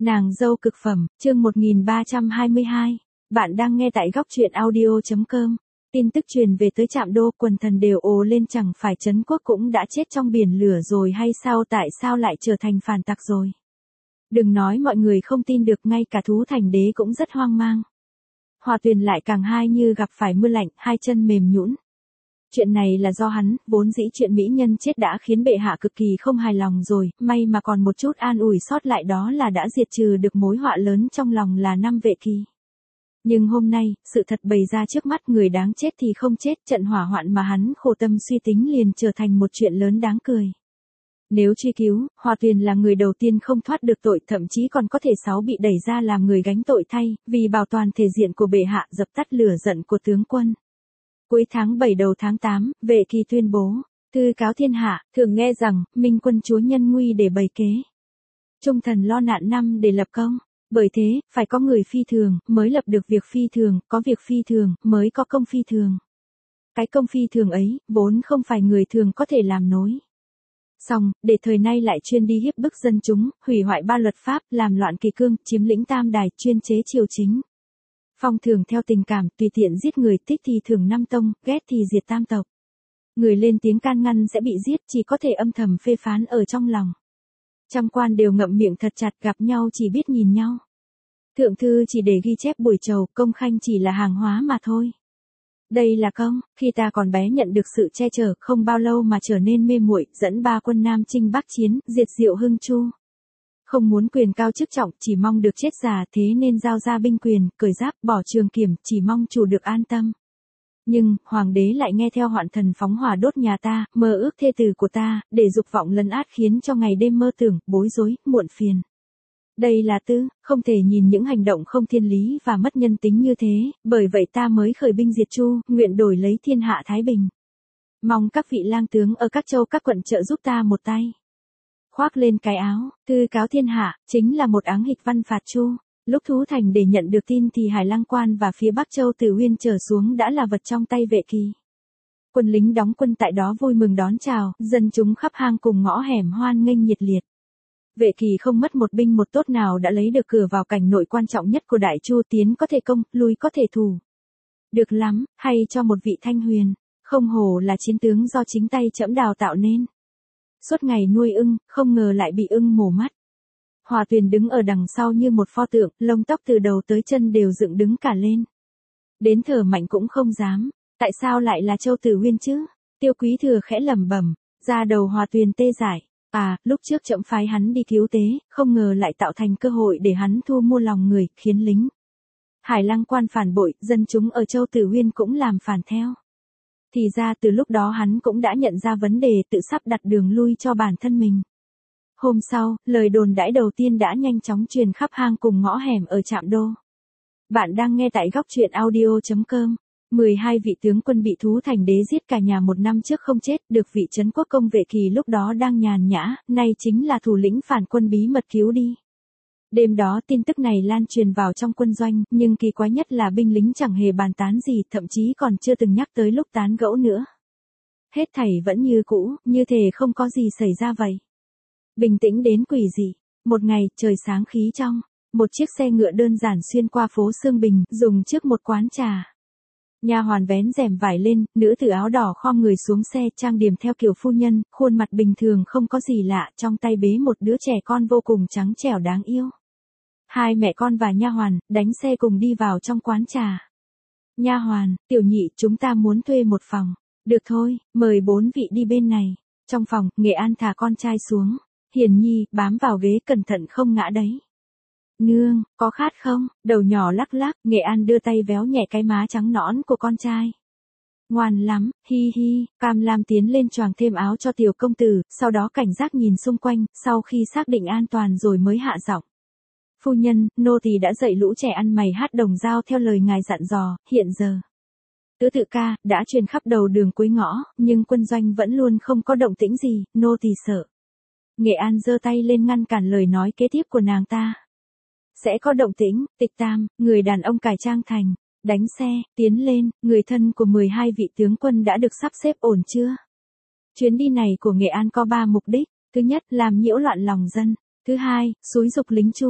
Nàng dâu cực phẩm, chương 1322. Bạn đang nghe tại góc truyện audio.com. Tin tức truyền về tới Trạm Đô, quần thần đều ồ lên, chẳng phải Trấn Quốc cũng đã chết trong biển lửa rồi hay sao, tại sao lại trở thành phản tặc rồi. Đừng nói mọi người không tin được, ngay cả Thú Thành Đế cũng rất hoang mang. Hòa Tuyền lại càng hai như gặp phải mưa lạnh, hai chân mềm nhũn. Chuyện này là do hắn, vốn dĩ chuyện mỹ nhân chết đã khiến bệ hạ cực kỳ không hài lòng rồi, may mà còn một chút an ủi sót lại, đó là đã diệt trừ được mối họa lớn trong lòng là năm Vệ Kỳ. Nhưng hôm nay, sự thật bày ra trước mắt, người đáng chết thì không chết, trận hỏa hoạn mà hắn khổ tâm suy tính liền trở thành một chuyện lớn đáng cười. Nếu truy cứu, Hòa Tuyền là người đầu tiên không thoát được tội, thậm chí còn có thể bị đẩy ra làm người gánh tội thay, vì bảo toàn thể diện của bệ hạ, dập tắt lửa giận của tướng quân. Cuối tháng 7 đầu tháng 8, Vệ Kỳ tuyên bố, thư cáo thiên hạ, thường nghe rằng, minh quân chúa nhân nguy để bày kế. Trung thần lo nạn năm để lập công, bởi thế, phải có người phi thường, mới lập được việc phi thường, có việc phi thường, mới có công phi thường. Cái công phi thường ấy, vốn không phải người thường có thể làm nối. Xong, để thời nay lại chuyên đi hiếp bức dân chúng, hủy hoại ba luật pháp, làm loạn kỳ cương, chiếm lĩnh tam đài, chuyên chế triều chính. Phong thường theo tình cảm, tùy tiện giết người, thích thì thưởng năm tông, ghét thì diệt tam tộc. Người lên tiếng can ngăn sẽ bị giết, chỉ có thể âm thầm phê phán ở trong lòng. Trăm quan đều ngậm miệng thật chặt, gặp nhau chỉ biết nhìn nhau. Thượng thư chỉ để ghi chép buổi chầu, công khanh chỉ là hàng hóa mà thôi. Đây là công, khi ta còn bé nhận được sự che chở, không bao lâu mà trở nên mê muội, dẫn ba quân Nam chinh Bắc chiến, diệt Diệu Hưng Chu. Không muốn quyền cao chức trọng, chỉ mong được chết già, thế nên giao ra binh quyền, cởi giáp, bỏ trường kiểm, chỉ mong chủ được an tâm. Nhưng, hoàng đế lại nghe theo hoạn thần phóng hỏa đốt nhà ta, mơ ước thê tử của ta, để dục vọng lấn át khiến cho ngày đêm mơ tưởng, bối rối, muộn phiền. Đây là tư, không thể nhìn những hành động không thiên lý và mất nhân tính như thế, bởi vậy ta mới khởi binh diệt Chu, nguyện đổi lấy thiên hạ thái bình. Mong các vị lang tướng ở các châu các quận trợ giúp ta một tay. Khoác lên cái áo, thư cáo thiên hạ, chính là một áng hịch văn phạt Chu. Lúc Thú Thành để nhận được tin thì Hải Lăng Quan và phía Bắc Châu từ Uyên trở xuống đã là vật trong tay Vệ Kỳ. Quân lính đóng quân tại đó vui mừng đón chào, dân chúng khắp hang cùng ngõ hẻm hoan nghênh nhiệt liệt. Vệ Kỳ không mất một binh một tốt nào đã lấy được cửa vào cảnh nội quan trọng nhất của Đại Chu, tiến có thể công, lui có thể thủ. Được lắm, hay cho một vị Thanh Huyền, không hổ là chiến tướng do chính tay trẫm đào tạo nên. Suốt ngày nuôi ưng, không ngờ lại bị ưng mổ mắt. Hòa Tuyền đứng ở đằng sau như một pho tượng, lông tóc từ đầu tới chân đều dựng đứng cả lên. Đến thở mạnh cũng không dám, tại sao lại là Châu Tử Uyên chứ? Tiêu Quý Thừa khẽ lẩm bẩm, da đầu Hòa Tuyền tê dại. À, lúc trước trẫm phái hắn đi cứu tế, không ngờ lại tạo thành cơ hội để hắn thu mua lòng người, khiến lính Hải Lăng Quan phản bội, dân chúng ở Châu Tử Uyên cũng làm phản theo. Thì ra từ lúc đó hắn cũng đã nhận ra vấn đề, tự sắp đặt đường lui cho bản thân mình. Hôm sau, lời đồn đãi đầu tiên đã nhanh chóng truyền khắp hang cùng ngõ hẻm ở Trạm Đô. Bạn đang nghe tại góc truyện audio.com. 12 vị tướng quân bị Thú Thành Đế giết cả nhà một năm trước không chết, được vị Trấn Quốc công Vệ Kỳ lúc đó đang nhàn nhã, nay chính là thủ lĩnh phản quân bí mật cứu đi. Đêm đó tin tức này lan truyền vào trong quân doanh, nhưng kỳ quái nhất là binh lính chẳng hề bàn tán gì, thậm chí còn chưa từng nhắc tới lúc tán gẫu nữa. Hết thảy vẫn như cũ, như thể không có gì xảy ra vậy. Bình tĩnh đến quỷ dị. Một ngày, trời sáng khí trong, một chiếc xe ngựa đơn giản xuyên qua phố Sương Bình, dừng trước một quán trà. Nha hoàn vén rèm vải lên, nữ tử áo đỏ khom người xuống xe, trang điểm theo kiểu phu nhân, khuôn mặt bình thường không có gì lạ, trong tay bế một đứa trẻ con vô cùng trắng trẻo đáng yêu. Hai mẹ con và nha hoàn đánh xe cùng đi vào trong quán trà. Nha hoàn, tiểu nhị, chúng ta muốn thuê một phòng. Được thôi, mời 4 vị đi bên này. Trong phòng, Nghệ An thả con trai xuống. Hiền Nhi bám vào ghế cẩn thận không ngã đấy. Nương, có khát không? Đầu nhỏ lắc lắc, Nghệ An đưa tay véo nhẹ cái má trắng nõn của con trai. Ngoan lắm, hi hi. Cam Lam tiến lên choàng thêm áo cho tiểu công tử, sau đó cảnh giác nhìn xung quanh, sau khi xác định an toàn rồi mới hạ giọng. Phu nhân, nô tỳ đã dạy lũ trẻ ăn mày hát đồng dao theo lời ngài dặn dò, hiện giờ tứ tự ca đã truyền khắp đầu đường cuối ngõ, nhưng quân doanh vẫn luôn không có động tĩnh gì, nô tỳ sợ. Nghệ An giơ tay lên ngăn cản lời nói kế tiếp của nàng ta. Sẽ có động tĩnh. Tịch Tam, người đàn ông cải trang thành, đánh xe, tiến lên, người thân của 12 vị tướng quân đã được sắp xếp ổn chưa? Chuyến đi này của Nghệ An có 3 mục đích. Thứ nhất, làm nhiễu loạn lòng dân. Thứ hai, xúi dục lính Chu.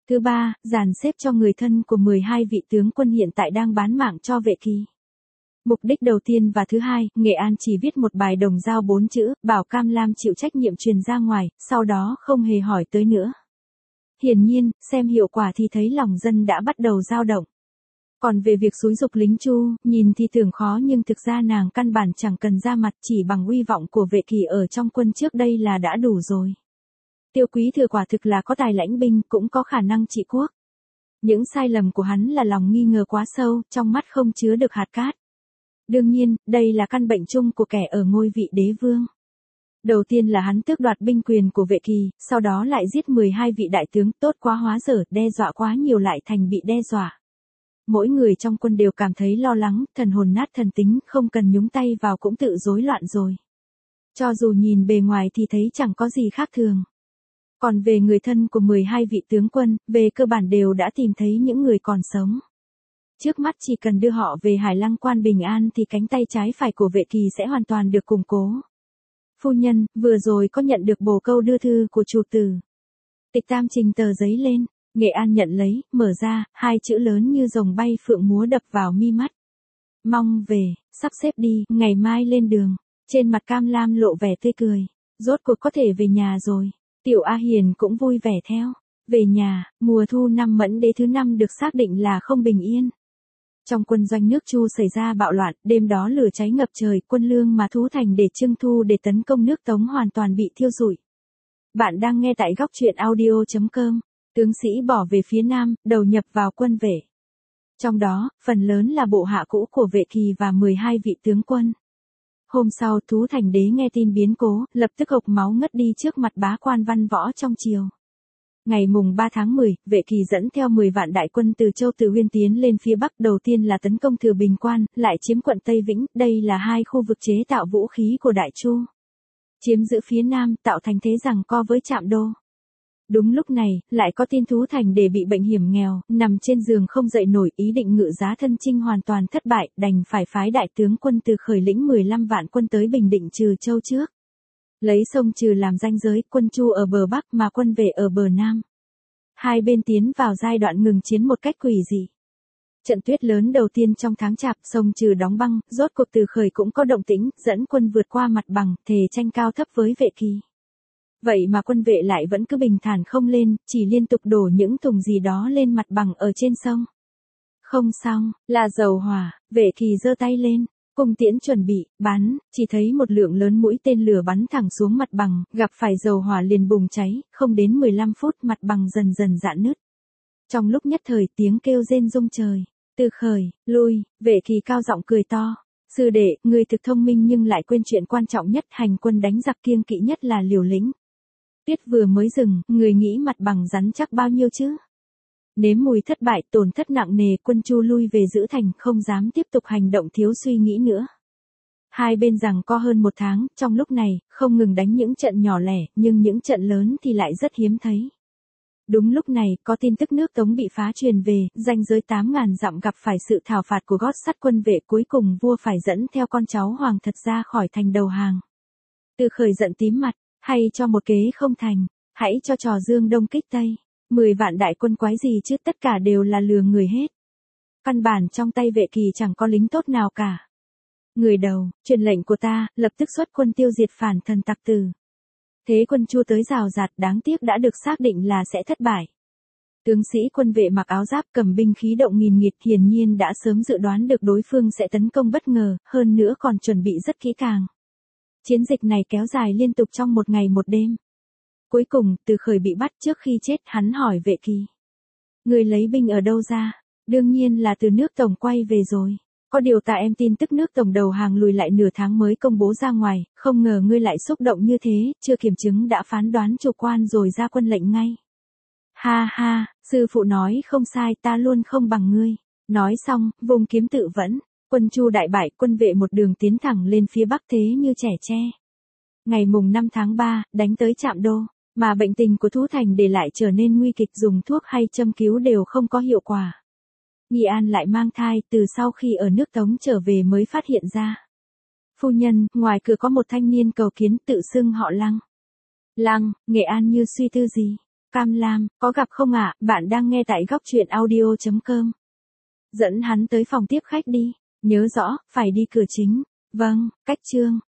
Thứ ba, dàn xếp cho người thân của 12 vị tướng quân hiện tại đang bán mạng cho Vệ Kỳ. Mục đích đầu tiên và thứ hai, Nghệ An chỉ viết một bài đồng dao 4 chữ, bảo Cam Lam chịu trách nhiệm truyền ra ngoài, sau đó không hề hỏi tới nữa. Hiển nhiên, xem hiệu quả thì thấy lòng dân đã bắt đầu dao động. Còn về việc xúi giục lính Chu, nhìn thì tưởng khó nhưng thực ra nàng căn bản chẳng cần ra mặt, chỉ bằng uy vọng của Vệ Kỳ ở trong quân trước đây là đã đủ rồi. Tiêu Quý Thừa quả thực là có tài lãnh binh, cũng có khả năng trị quốc. Những sai lầm của hắn là lòng nghi ngờ quá sâu, trong mắt không chứa được hạt cát. Đương nhiên, đây là căn bệnh chung của kẻ ở ngôi vị đế vương. Đầu tiên là hắn tước đoạt binh quyền của Vệ Kỳ, sau đó lại giết 12 vị đại tướng, tốt quá hóa dở, đe dọa quá nhiều lại thành bị đe dọa. Mỗi người trong quân đều cảm thấy lo lắng, thần hồn nát thần tính, không cần nhúng tay vào cũng tự rối loạn rồi. Cho dù nhìn bề ngoài thì thấy chẳng có gì khác thường. Còn về người thân của 12 vị tướng quân, về cơ bản đều đã tìm thấy những người còn sống. Trước mắt chỉ cần đưa họ về Hải Lăng Quan bình an thì cánh tay trái phải của Vệ Kỳ sẽ hoàn toàn được củng cố. Phu nhân, vừa rồi có nhận được bồ câu đưa thư của chủ tử. Tịch Tam trình tờ giấy lên, Nghệ An nhận lấy, mở ra, hai chữ lớn như rồng bay phượng múa đập vào mi mắt. Mong về, sắp xếp đi, ngày mai lên đường. Trên mặt Cam Lam lộ vẻ tươi cười. Rốt cuộc có thể về nhà rồi. Tiểu A Hiền cũng vui vẻ theo. Về nhà, mùa thu năm Mẫn Đế thứ 5 được xác định là không bình yên. Trong quân doanh nước Chu xảy ra bạo loạn, đêm đó lửa cháy ngập trời, quân lương mà Thú Thành để trưng thu để tấn công nước Tống hoàn toàn bị thiêu rụi. Bạn đang nghe tại góc truyện audio.com. Tướng sĩ bỏ về phía Nam, đầu nhập vào quân Vệ. Trong đó, phần lớn là bộ hạ cũ của Vệ Kỳ và 12 vị tướng quân. Hôm sau Thú Thành đế nghe tin biến cố, lập tức hộc máu ngất đi trước mặt bá quan văn võ trong triều. Ngày mùng 3 tháng 10, Vệ Kỳ dẫn theo 10 vạn đại quân từ Châu Tử Huyên tiến lên phía Bắc, đầu tiên là tấn công Thừa Bình Quan, lại chiếm quận Tây Vĩnh, đây là hai khu vực chế tạo vũ khí của Đại Chu. Chiếm giữ phía Nam, tạo thành thế giằng co với Trạm Đô. Đúng lúc này, lại có tin Thú Thành để bị bệnh hiểm nghèo, nằm trên giường không dậy nổi, ý định ngự giá thân chinh hoàn toàn thất bại, đành phải phái đại tướng quân Từ khởi lĩnh 15 vạn quân tới Bình Định Trừ Châu trước. Lấy sông Trừ làm ranh giới, quân Chu ở bờ Bắc mà quân Vệ ở bờ Nam. Hai bên tiến vào giai đoạn ngừng chiến một cách quỷ dị. Trận tuyết lớn đầu tiên trong tháng Chạp, sông Trừ đóng băng, rốt cuộc Từ khởi cũng có động tĩnh, dẫn quân vượt qua mặt bằng, thề tranh cao thấp với Vệ Kỳ. Vậy mà quân Vệ lại vẫn cứ bình thản không lên, chỉ liên tục đổ những thùng gì đó lên mặt bằng ở trên sông. Không xong, là dầu hỏa, Vệ Kỳ giơ tay lên, cung tiễn chuẩn bị, bắn, chỉ thấy một lượng lớn mũi tên lửa bắn thẳng xuống mặt bằng, gặp phải dầu hỏa liền bùng cháy, không đến 15 phút mặt bằng dần dần rạn nứt. Trong lúc nhất thời tiếng kêu rên rung trời, Từ khởi, lui, Vệ Kỳ cao giọng cười to. Sư đệ, người thực thông minh nhưng lại quên chuyện quan trọng nhất, hành quân đánh giặc kiêng kỵ nhất là liều lĩnh. Tuyết vừa mới dừng, người nghĩ mặt bằng rắn chắc bao nhiêu chứ? Nếm mùi thất bại, tổn thất nặng nề, quân Chu lui về giữ thành, không dám tiếp tục hành động thiếu suy nghĩ nữa. Hai bên giằng co hơn một tháng, trong lúc này, không ngừng đánh những trận nhỏ lẻ, nhưng những trận lớn thì lại rất hiếm thấy. Đúng lúc này, có tin tức nước Tống bị phá truyền về, ranh giới 8.000 dặm gặp phải sự thảo phạt của gót sắt quân Vệ, cuối cùng vua phải dẫn theo con cháu hoàng thật ra khỏi thành đầu hàng. Từ khởi giận tím mặt, hay cho một kế không thành, hãy cho trò Dương Đông kích Tây. 10 vạn đại quân quái gì chứ, tất cả đều là lừa người hết. Căn bản trong tay Vệ Kỳ chẳng có lính tốt nào cả. Người đầu, truyền lệnh của ta, lập tức xuất quân tiêu diệt phản thần tặc tử. Thế quân Chu tới rào rạt, đáng tiếc đã được xác định là sẽ thất bại. Tướng sĩ quân Vệ mặc áo giáp cầm binh khí động nghìn nghịt, hiển nhiên đã sớm dự đoán được đối phương sẽ tấn công bất ngờ, hơn nữa còn chuẩn bị rất kỹ càng. Chiến dịch này kéo dài liên tục trong một ngày một đêm. Cuối cùng, Từ khởi bị bắt, trước khi chết hắn hỏi Vệ Kỳ. Người lấy binh ở đâu ra? Đương nhiên là từ nước Tổng quay về rồi. Có điều ta em tin tức nước Tổng đầu hàng lùi lại nửa tháng mới công bố ra ngoài, không ngờ ngươi lại xúc động như thế, chưa kiểm chứng đã phán đoán chủ quan rồi ra quân lệnh ngay. Ha ha, sư phụ nói không sai, ta luôn không bằng ngươi. Nói xong, vùng kiếm tự vẫn, quân Chu đại bại, quân Vệ một đường tiến thẳng lên phía Bắc thế như trẻ tre. Ngày mùng 5 tháng 3, đánh tới Trạm Đô, mà bệnh tình của Thú Thành để lại trở nên nguy kịch, dùng thuốc hay châm cứu đều không có hiệu quả. Nghi An lại mang thai, từ sau khi ở nước Tống trở về mới phát hiện ra. Phu nhân, ngoài cửa có một thanh niên cầu kiến, tự xưng họ Lăng. Lăng, Nghệ An như suy tư gì. Cam Lam, có gặp không ạ? Bạn đang nghe tại góc chuyện audio.com. Dẫn hắn tới phòng tiếp khách đi. Nhớ rõ, phải đi cửa chính. Vâng, cách Trương.